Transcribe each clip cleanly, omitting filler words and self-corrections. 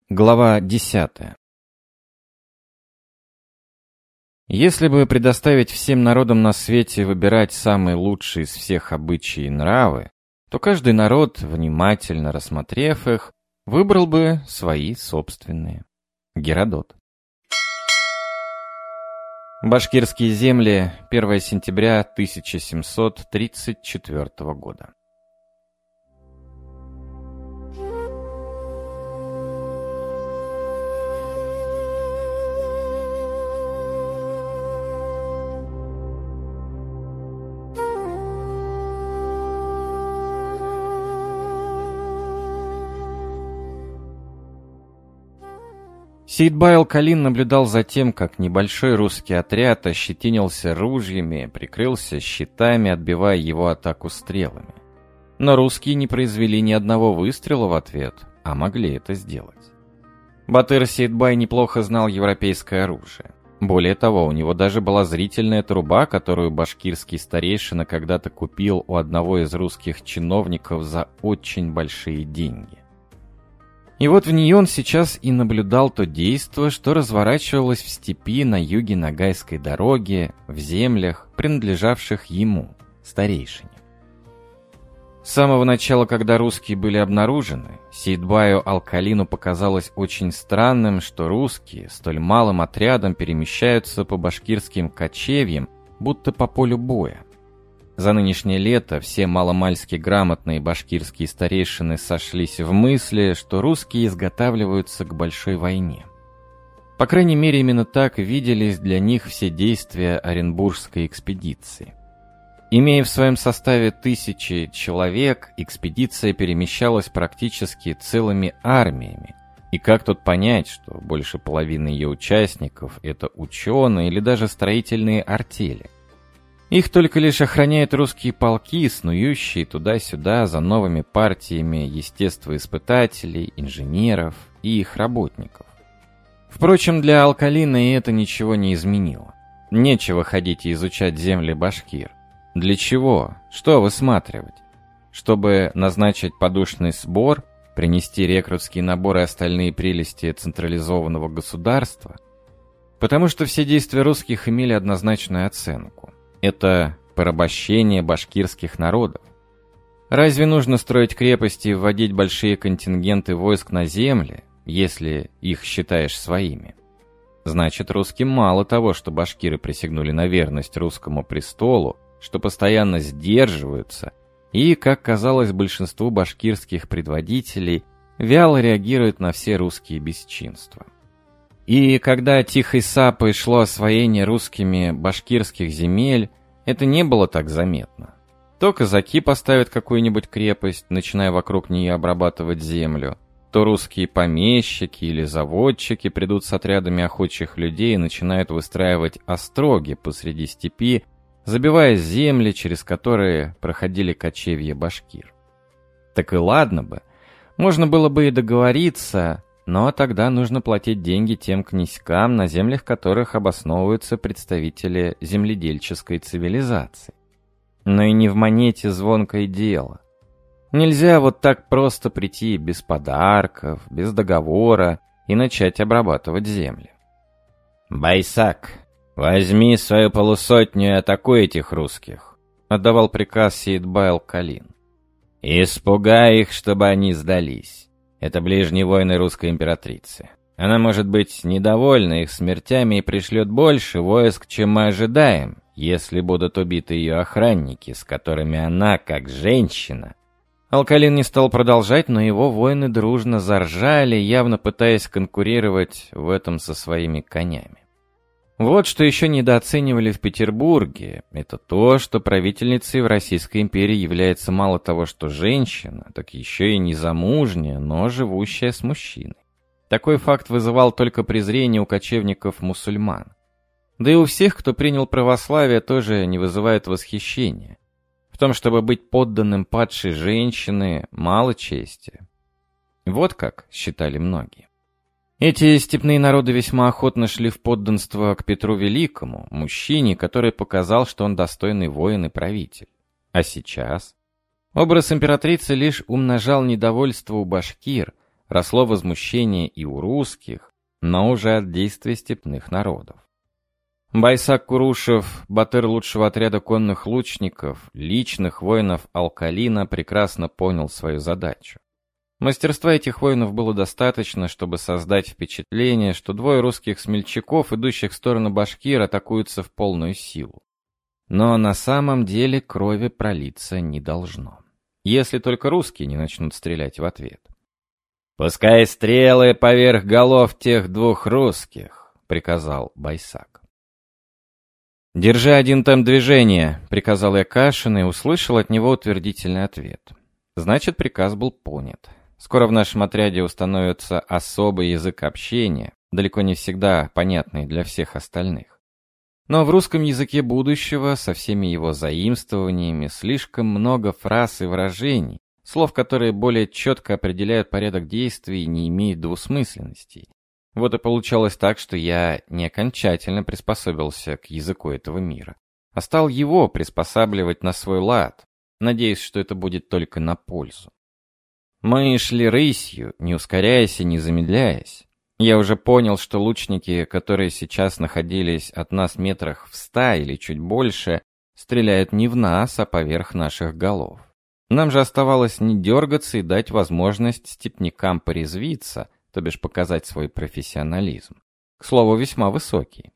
Глава 10. Если бы предоставить всем народам на свете выбирать самые лучшие из всех обычаи и нравы, то каждый народ, внимательно рассмотрев их, выбрал бы свои собственные. Геродот. Башкирские земли, 1 сентября 1734 года. Сейдбай Алкалин наблюдал за тем, как небольшой русский отряд ощетинился ружьями, прикрылся щитами, отбивая его атаку стрелами. Но русские не произвели ни одного выстрела в ответ, а могли это сделать. Батыр Сейдбай неплохо знал европейское оружие. Более того, у него даже была зрительная труба, которую башкирский старейшина когда-то купил у одного из русских чиновников за очень большие деньги. И вот в ней он сейчас и наблюдал то действо, что разворачивалось в степи на юге Ногайской дороги, в землях, принадлежавших ему, старейшине. С самого начала, когда русские были обнаружены, Сейдбаю Алкалину показалось очень странным, что русские столь малым отрядом перемещаются по башкирским кочевьям, будто по полю боя. За нынешнее лето все маломальски грамотные башкирские старейшины сошлись в мысли, что русские изготавливаются к большой войне. По крайней мере, именно так виделись для них все действия Оренбургской экспедиции. Имея в своем составе 1000 человек, экспедиция перемещалась практически целыми армиями. И как тут понять, что больше половины ее участников – это ученые или даже строительные артели? Их только лишь охраняют русские полки, снующие туда-сюда за новыми партиями естествоиспытателей, инженеров и их работников. Впрочем, для Алкалина и это ничего не изменило. Нечего ходить и изучать земли башкир. Для чего? Что высматривать? Чтобы назначить подушный сбор, принести рекрутский набор и остальные прелести централизованного государства? Потому что все действия русских имели однозначную оценку. Это порабощение башкирских народов. Разве нужно строить крепости и вводить большие контингенты войск на земли, если их считаешь своими? Значит, русским мало того, что башкиры присягнули на верность русскому престолу, что постоянно сдерживаются, и, как казалось большинству башкирских предводителей, вяло реагируют на все русские бесчинства. И когда тихой сапой шло освоение русскими башкирских земель, это не было так заметно. То казаки поставят какую-нибудь крепость, начиная вокруг нее обрабатывать землю, то русские помещики или заводчики придут с отрядами охотчих людей и начинают выстраивать остроги посреди степи, забивая земли, через которые проходили кочевья башкир. Так и ладно бы, можно было бы и договориться, но тогда нужно платить деньги тем князькам, на землях которых обосновываются представители земледельческой цивилизации. Но и не в монете звонкое дело. Нельзя вот так просто прийти без подарков, без договора и начать обрабатывать земли. «Байсак, возьми свою полусотню и атакуй этих русских», — отдавал приказ Сейдбай Алкалин. «Испугай их, чтобы они сдались. Это ближние войны русской императрицы. Она может быть недовольна их смертями и пришлет больше войск, чем мы ожидаем, если будут убиты ее охранники, с которыми она, как женщина». Алкалин не стал продолжать, но его воины дружно заржали, явно пытаясь конкурировать в этом со своими конями. Вот что еще недооценивали в Петербурге, это то, что правительницей в Российской империи является мало того, что женщина, так еще и незамужняя, но живущая с мужчиной. Такой факт вызывал только презрение у кочевников-мусульман. Да и у всех, кто принял православие, тоже не вызывает восхищения. В том, чтобы быть подданным падшей женщины, мало чести. Вот как считали многие. Эти степные народы весьма охотно шли в подданство к Петру Великому, мужчине, который показал, что он достойный воин и правитель. А сейчас? Образ императрицы лишь умножал недовольство у башкир, росло возмущение и у русских, но уже от действий степных народов. Байсак Курушев, батыр лучшего отряда конных лучников, личных воинов Алкалина, прекрасно понял свою задачу. Мастерства этих воинов было достаточно, чтобы создать впечатление, что двое русских смельчаков, идущих в сторону башкир, атакуются в полную силу. Но на самом деле крови пролиться не должно, если только русские не начнут стрелять в ответ. «Пускай стрелы поверх голов тех двух русских», — приказал Байсак. «Держи один темп движения», — приказал я Кашину и услышал от него утвердительный ответ. Значит, приказ был понят. Скоро в нашем отряде установится особый язык общения, далеко не всегда понятный для всех остальных. Но в русском языке будущего, со всеми его заимствованиями, слишком много фраз и выражений, слов, которые более четко определяют порядок действий и не имеют двусмысленностей. Вот и получалось так, что я не окончательно приспособился к языку этого мира, а стал его приспосабливать на свой лад, надеясь, что это будет только на пользу. Мы шли рысью, не ускоряясь и не замедляясь. Я уже понял, что лучники, которые сейчас находились от нас метрах в 100 или чуть больше, стреляют не в нас, а поверх наших голов. Нам же оставалось не дергаться и дать возможность степнякам порезвиться, то бишь показать свой профессионализм. К слову, весьма высокий.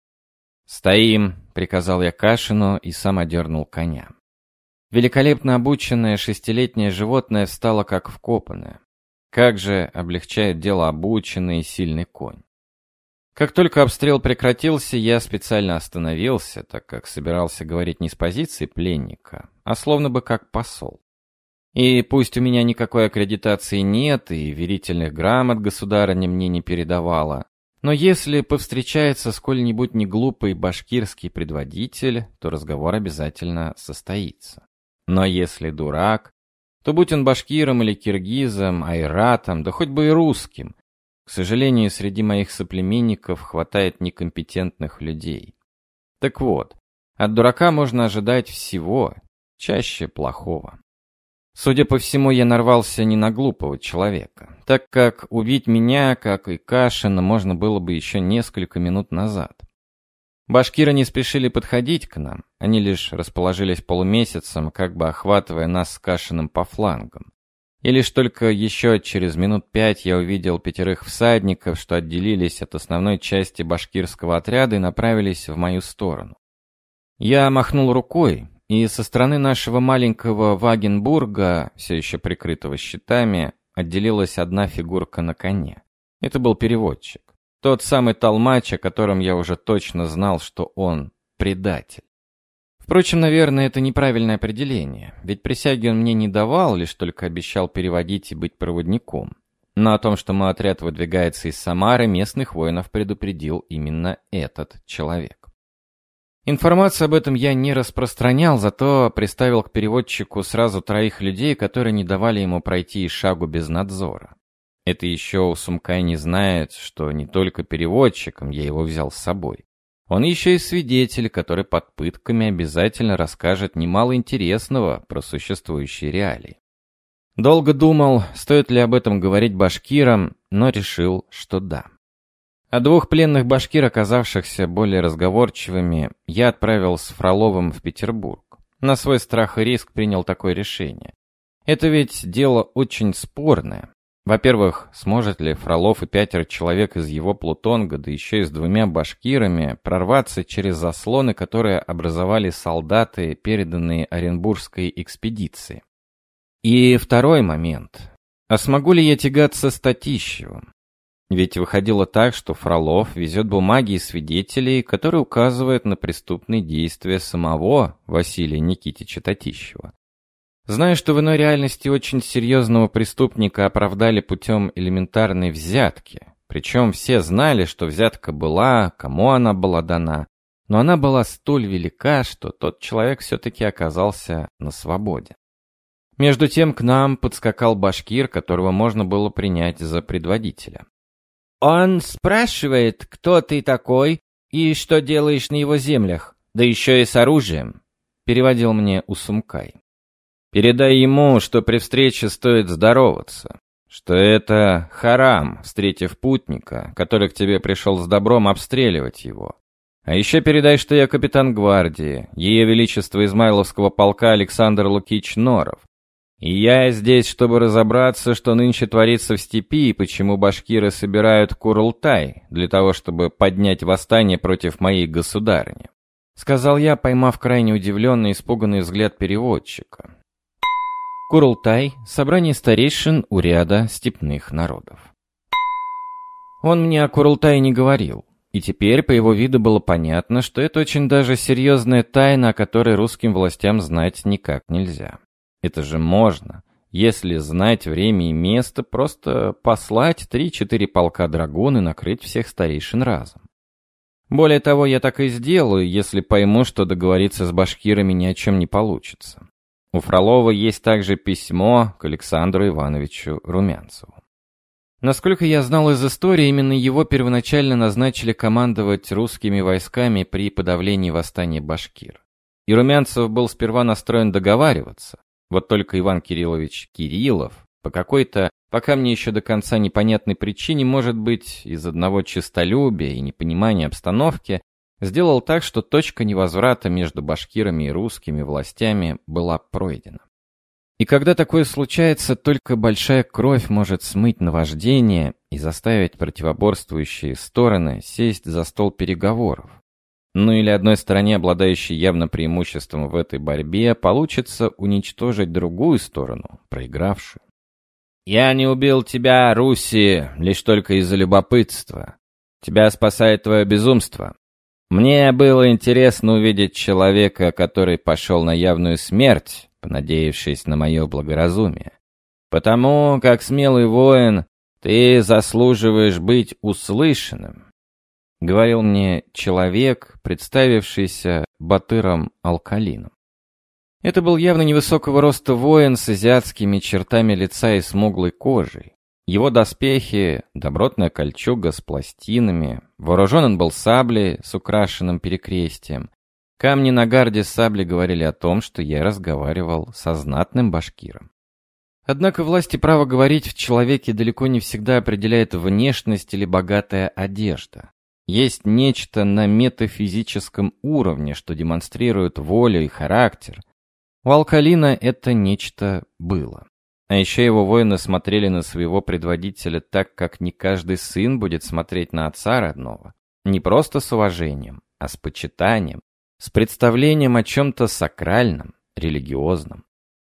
«Стоим», — приказал я Кашину и сам одернул коня. Великолепно обученное 6-летнее животное встало как вкопанное. Как же облегчает дело обученный и сильный конь. Как только обстрел прекратился, я специально остановился, так как собирался говорить не с позиции пленника, а словно бы как посол. И пусть у меня никакой аккредитации нет, и верительных грамот государыня мне не передавала, но если повстречается сколь-нибудь неглупый башкирский предводитель, то разговор обязательно состоится. Но если дурак, то будь он башкиром или киргизом, айратом, да хоть бы и русским, к сожалению, среди моих соплеменников хватает некомпетентных людей. Так вот, от дурака можно ожидать всего, чаще плохого. Судя по всему, я нарвался не на глупого человека, так как убить меня, как и Кашина, можно было бы еще несколько минут назад. Башкиры не спешили подходить к нам, они лишь расположились полумесяцем, как бы охватывая нас с Кашиным по флангам. И лишь только еще через минут 5 я увидел 5 всадников, что отделились от основной части башкирского отряда и направились в мою сторону. Я махнул рукой, и со стороны нашего маленького Вагенбурга, все еще прикрытого щитами, отделилась одна фигурка на коне. Это был переводчик. Тот самый толмач, о котором я уже точно знал, что он предатель. Впрочем, наверное, это неправильное определение, ведь присяги он мне не давал, лишь только обещал переводить и быть проводником. Но о том, что мой отряд выдвигается из Самары, местных воинов предупредил именно этот человек. Информацию об этом я не распространял, зато приставил к переводчику сразу 3 людей, которые не давали ему пройти и шагу без надзора. Это еще Усумкай не знает, что не только переводчиком я его взял с собой. Он еще и свидетель, который под пытками обязательно расскажет немало интересного про существующие реалии. Долго думал, стоит ли об этом говорить башкирам, но решил, что да. А 2 пленных башкир, оказавшихся более разговорчивыми, я отправил с Фроловым в Петербург. На свой страх и риск принял такое решение. Это ведь дело очень спорное. Во-первых, сможет ли Фролов и 5 человек из его плутонга, да еще и с 2 башкирами, прорваться через заслоны, которые образовали солдаты, переданные Оренбургской экспедиции? И второй момент. А смогу ли я тягаться с Татищевым? Ведь выходило так, что Фролов везет бумаги и свидетелей, которые указывают на преступные действия самого Василия Никитича Татищева. Знаю, что в иной реальности очень серьезного преступника оправдали путем элементарной взятки. Причем все знали, что взятка была, кому она была дана, но она была столь велика, что тот человек все-таки оказался на свободе. Между тем к нам подскакал башкир, которого можно было принять за предводителя. «Он спрашивает, кто ты такой и что делаешь на его землях, да еще и с оружием», — переводил мне Усумкай. «Передай ему, что при встрече стоит здороваться. что это харам, встретив путника, который к тебе пришел с добром, обстреливать его. А еще передай, что я капитан гвардии, Ее Величество Измайловского полка Александр Лукич Норов. И я здесь, чтобы разобраться, что нынче творится в степи и почему башкиры собирают Курултай, для того, чтобы поднять восстание против моей государыни», — сказал я, поймав крайне удивленный и испуганный взгляд переводчика. Курултай — собрание старейшин уряда степных народов. Он мне о Курултае не говорил, и теперь по его виду было понятно, что это очень даже серьезная тайна, о которой русским властям знать никак нельзя. Это же можно, если знать время и место, просто послать 3-4 полка драгун и накрыть всех старейшин разом. Более того, я так и сделаю, если пойму, что договориться с башкирами ни о чем не получится. У Фролова есть также письмо к Александру Ивановичу Румянцеву. Насколько я знал из истории, именно его первоначально назначили командовать русскими войсками при подавлении восстания башкир. И Румянцев был сперва настроен договариваться. Вот только Иван Кириллович Кириллов по какой-то, пока мне еще до конца непонятной причине, может быть, из одного честолюбия и непонимания обстановки, сделал так, что точка невозврата между башкирами и русскими властями была пройдена. И когда такое случается, только большая кровь может смыть наваждение и заставить противоборствующие стороны сесть за стол переговоров. Ну или одной стороне, обладающей явно преимуществом в этой борьбе, получится уничтожить другую сторону, проигравшую. «Я не убил тебя, Руси, лишь только из-за любопытства. Тебя спасает твое безумство. Мне было интересно увидеть человека, который пошел на явную смерть, понадеявшись на мое благоразумие. Потому, как смелый воин, ты заслуживаешь быть услышанным», — говорил мне человек, представившийся Батыром Алкалином. Это был явно невысокого роста воин с азиатскими чертами лица и смуглой кожей. Его доспехи, добротная кольчуга с пластинами, вооружен он был саблей с украшенным перекрестием. Камни на гарде сабли говорили о том, что я разговаривал со знатным башкиром. Однако власть и право говорить в человеке далеко не всегда определяет внешность или богатая одежда. Есть нечто на метафизическом уровне, что демонстрирует волю и характер. У Алкалина это нечто было. А еще его воины смотрели на своего предводителя так, как не каждый сын будет смотреть на отца родного. Не просто с уважением, а с почитанием, с представлением о чем-то сакральном, религиозном.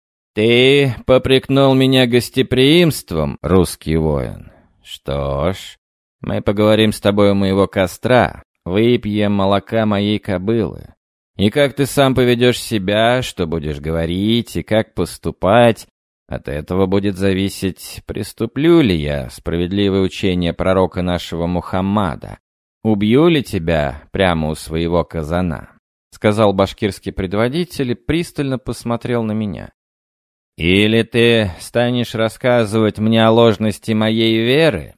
«Ты попрекнул меня гостеприимством, русский воин. Что ж, мы поговорим с тобой у моего костра, выпьем молока моей кобылы. И как ты сам поведешь себя, что будешь говорить и как поступать, от этого будет зависеть, приступлю ли я справедливое учение пророка нашего Мухаммада, убью ли тебя прямо у своего казана», — сказал башкирский предводитель и пристально посмотрел на меня. «Или ты станешь рассказывать мне о ложности моей веры?»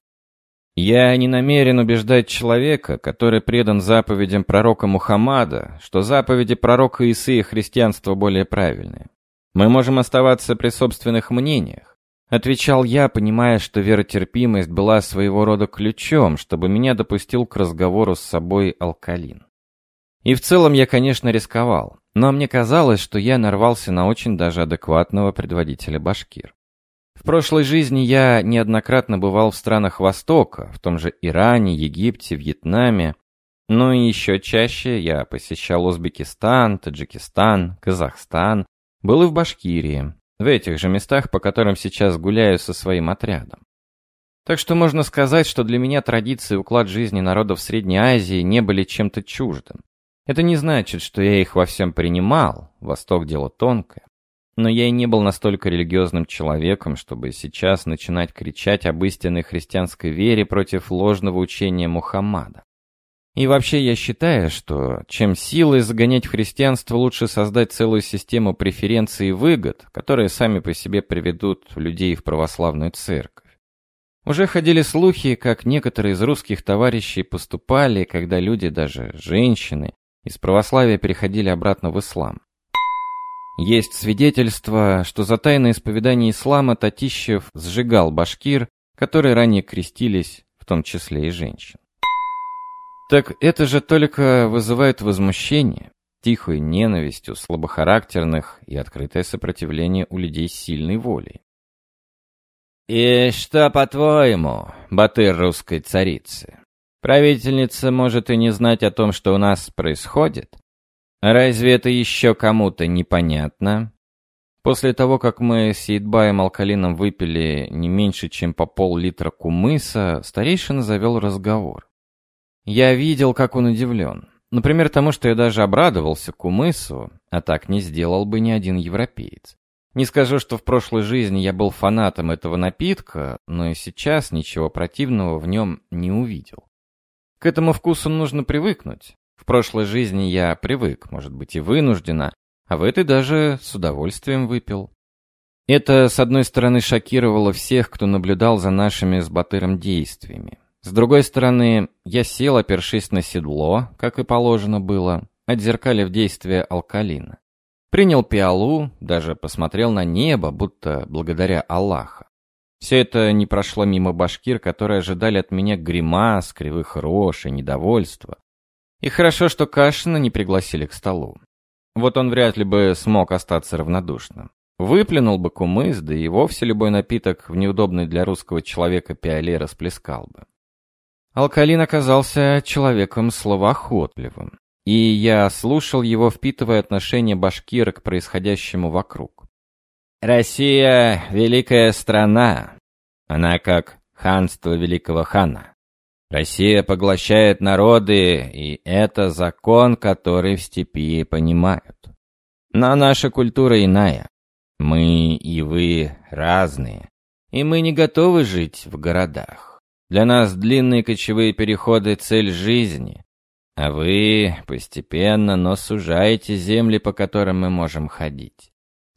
Я не намерен убеждать человека, который предан заповедям пророка Мухаммада, что заповеди пророка Исы и христианства более правильные. Мы можем оставаться при собственных мнениях. Отвечал я, понимая, что веротерпимость была своего рода ключом, чтобы меня допустил к разговору с собой Алкалин. И в целом я, конечно, рисковал, но мне казалось, что я нарвался на очень даже адекватного предводителя башкир. В прошлой жизни я неоднократно бывал в странах Востока, в том же Иране, Египте, Вьетнаме, но и еще чаще я посещал Узбекистан, Таджикистан, Казахстан, был и в Башкирии, в этих же местах, по которым сейчас гуляю со своим отрядом. Так что можно сказать, что для меня традиции и уклад жизни народов Средней Азии не были чем-то чуждым. Это не значит, что я их во всем принимал, Восток — дело тонкое. Но я и не был настолько религиозным человеком, чтобы сейчас начинать кричать об истинной христианской вере против ложного учения Мухаммада. И вообще я считаю, что чем силой загонять в христианство, лучше создать целую систему преференций и выгод, которые сами по себе приведут людей в православную церковь. Уже ходили слухи, как некоторые из русских товарищей поступали, когда люди, даже женщины, из православия переходили обратно в ислам. Есть свидетельство, что за тайное исповедание ислама Татищев сжигал башкир, которые ранее крестились, в том числе и женщин. Так это же только вызывает возмущение, тихую ненависть у слабохарактерных и открытое сопротивление у людей с сильной волей. «И что, по-твоему, батыр русской царицы? Правительница может и не знать о том, что у нас происходит? Разве это еще кому-то непонятно?» После того, как мы с Сейдбаем Алкалином выпили не меньше, чем по пол-литра кумыса, старейшина завел разговор. Я видел, как он удивлен. Например, тому, что я даже обрадовался кумысу, а так не сделал бы ни один европеец. Не скажу, что в прошлой жизни я был фанатом этого напитка, но и сейчас ничего противного в нем не увидел. К этому вкусу нужно привыкнуть. В прошлой жизни я привык, может быть и вынужденно, а в этой даже с удовольствием выпил. Это, с одной стороны, шокировало всех, кто наблюдал за нашими с Батыром действиями. С другой стороны, я сел, опершись на седло, как и положено было, отзеркалив действия Алкалина. Принял пиалу, даже посмотрел на небо, будто благодаря Аллаха. Все это не прошло мимо башкир, которые ожидали от меня гримас, кривых рож и недовольства. И хорошо, что Кашина не пригласили к столу. Вот он вряд ли бы смог остаться равнодушным. Выплюнул бы кумыс, да и вовсе любой напиток в неудобной для русского человека пиале расплескал бы. Алкалин оказался человеком словоохотливым, и я слушал его, впитывая отношение башкира к происходящему вокруг. «Россия — великая страна. Она как ханство великого хана. Россия поглощает народы, и это закон, который в степи понимают. Но наша культура иная. Мы и вы разные, и мы не готовы жить в городах. Для нас длинные кочевые переходы — цель жизни, а вы постепенно, но сужаете земли, по которым мы можем ходить.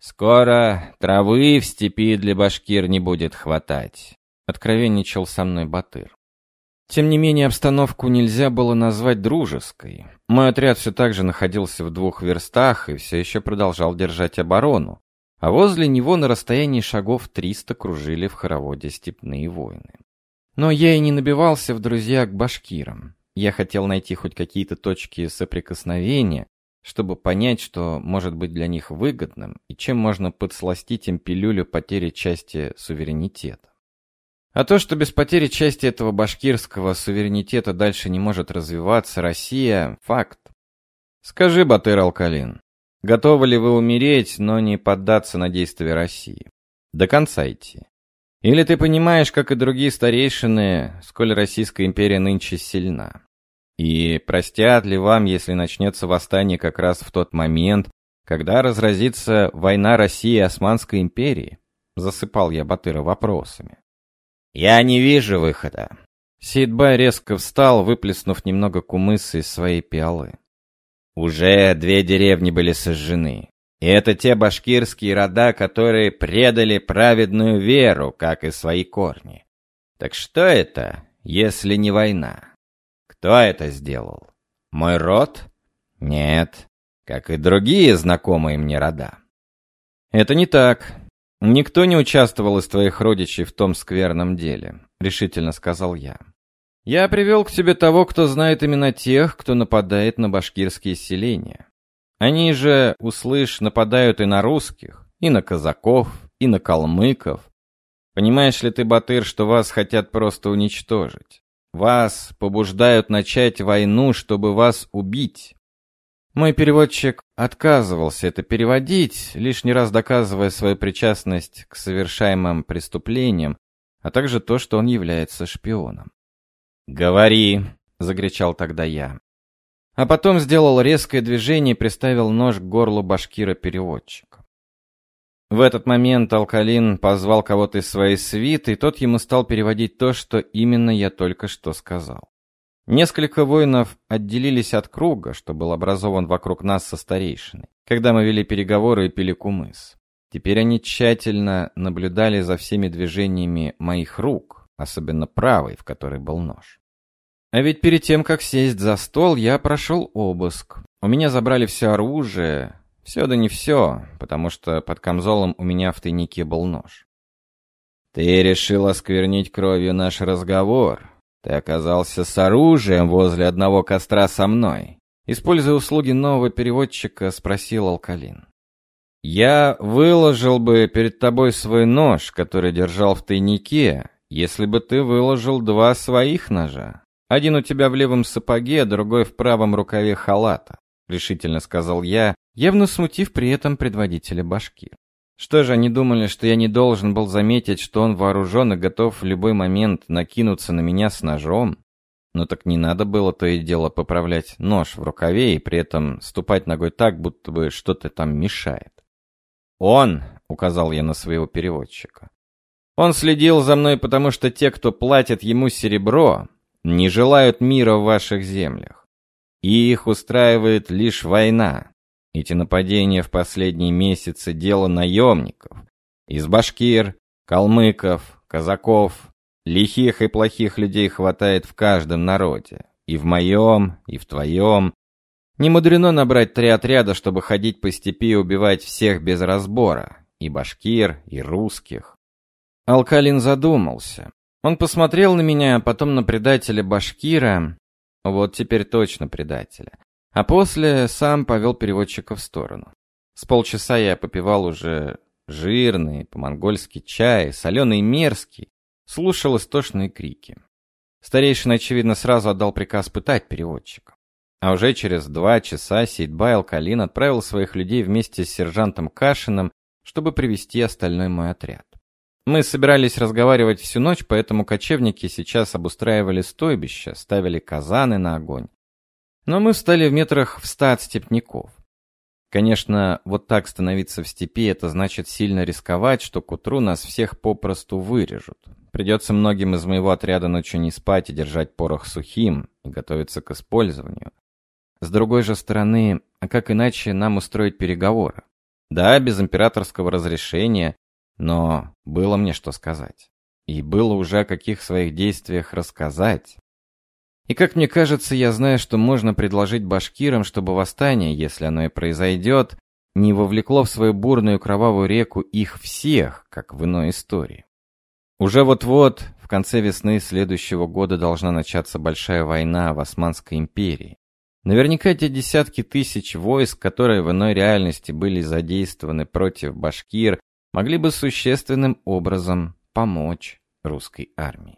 Скоро травы в степи для башкир не будет хватать», — откровенничал со мной Батыр. Тем не менее, обстановку нельзя было назвать дружеской. Мой отряд все так же находился в 2 верстах и все еще продолжал держать оборону, а возле него на расстоянии шагов 300 кружили в хороводе степные воины. Но я и не набивался в друзья к башкирам. Я хотел найти хоть какие-то точки соприкосновения, чтобы понять, что может быть для них выгодным и чем можно подсластить им пилюлю потери части суверенитета. А то, что без потери части этого башкирского суверенитета дальше не может развиваться Россия — факт. Скажи, Батыр Алкалин, готовы ли вы умереть, но не поддаться на действия России? До конца идти? Или ты понимаешь, как и другие старейшины, сколь Российская империя нынче сильна? И простят ли вам, если начнется восстание как раз в тот момент, когда разразится война России и Османской империи? Засыпал я Батыра вопросами. «Я не вижу выхода». Сейдбай резко встал, выплеснув немного кумыса из своей пиалы. «Уже 2 деревни были сожжены. И это те башкирские рода, которые предали праведную веру, как и свои корни. Так что это, если не война? Кто это сделал? Мой род? Нет, как и другие знакомые мне рода». «Это не так. Никто не участвовал из твоих родичей в том скверном деле», — решительно сказал я. «Я привел к тебе того, кто знает именно тех, кто нападает на башкирские селения. Они же, услышь, нападают и на русских, и на казаков, и на калмыков. Понимаешь ли ты, Батыр, что вас хотят просто уничтожить? Вас побуждают начать войну, чтобы вас убить». Мой переводчик отказывался это переводить, лишний раз доказывая свою причастность к совершаемым преступлениям, а также то, что он является шпионом. «Говори!» — закричал тогда я. А потом сделал резкое движение и приставил нож к горлу башкира-переводчика. В этот момент Алкалин позвал кого-то из своей свиты, и тот ему стал переводить то, что именно я только что сказал. Несколько воинов отделились от круга, что был образован вокруг нас со старейшиной, когда мы вели переговоры и пили кумыс. Теперь они тщательно наблюдали за всеми движениями моих рук, особенно правой, в которой был нож. А ведь перед тем, как сесть за стол, я прошел обыск. У меня забрали все оружие, Все да не все, потому что под камзолом у меня в тайнике был нож. Ты решил осквернить кровью наш разговор. Ты оказался с оружием возле одного костра со мной. Используя услуги нового переводчика, спросил Алкалин. Я выложил бы перед тобой свой нож, который держал в тайнике, если бы ты выложил 2 своих ножа. Один у тебя в левом сапоге, а другой в правом рукаве халата, решительно сказал я, явно смутив при этом предводителя башкир. Что же, они думали, что я не должен был заметить, что он вооружен и готов в любой момент накинуться на меня с ножом? Но так не надо было то и дело поправлять нож в рукаве и при этом ступать ногой так, будто бы что-то там мешает. «Он», — указал я на своего переводчика, — «он следил за мной, потому что те, кто платит ему серебро, не желают мира в ваших землях. И их устраивает лишь война. Эти нападения в последние месяцы — дело наемников. Из башкир, калмыков, казаков, лихих и плохих людей хватает в каждом народе. И в моем, и в твоем. Не мудрено набрать 3 отряда, чтобы ходить по степи и убивать всех без разбора. И башкир, и русских». Алкалин задумался. Он посмотрел на меня, а потом на предателя башкира. Вот теперь точно предателя. А после сам повел переводчика в сторону. С полчаса я попивал уже жирный, по-монгольски чай, соленый и мерзкий, слушал истошные крики. Старейшина, очевидно, сразу отдал приказ пытать переводчика. А уже через 2 часа Сейдбай Алкалин отправил своих людей вместе с сержантом Кашиным, чтобы привести остальной мой отряд. Мы собирались разговаривать всю ночь, поэтому кочевники сейчас обустраивали стойбища, ставили казаны на огонь. Но мы встали в метрах в 100 от степняков. Конечно, вот так становиться в степи — это значит сильно рисковать, что к утру нас всех попросту вырежут. Придется многим из моего отряда ночью не спать и держать порох сухим, и готовиться к использованию. С другой же стороны, а как иначе нам устроить переговоры? Да, без императорского разрешения, но было мне что сказать. И было уже о каких своих действиях рассказать. И как мне кажется, я знаю, что можно предложить башкирам, чтобы восстание, если оно и произойдет, не вовлекло в свою бурную кровавую реку их всех, как в иной истории. Уже вот-вот, в конце весны следующего года должна начаться большая война в Османской империи. Наверняка те десятки тысяч войск, которые в иной реальности были задействованы против башкир, могли бы существенным образом помочь русской армии.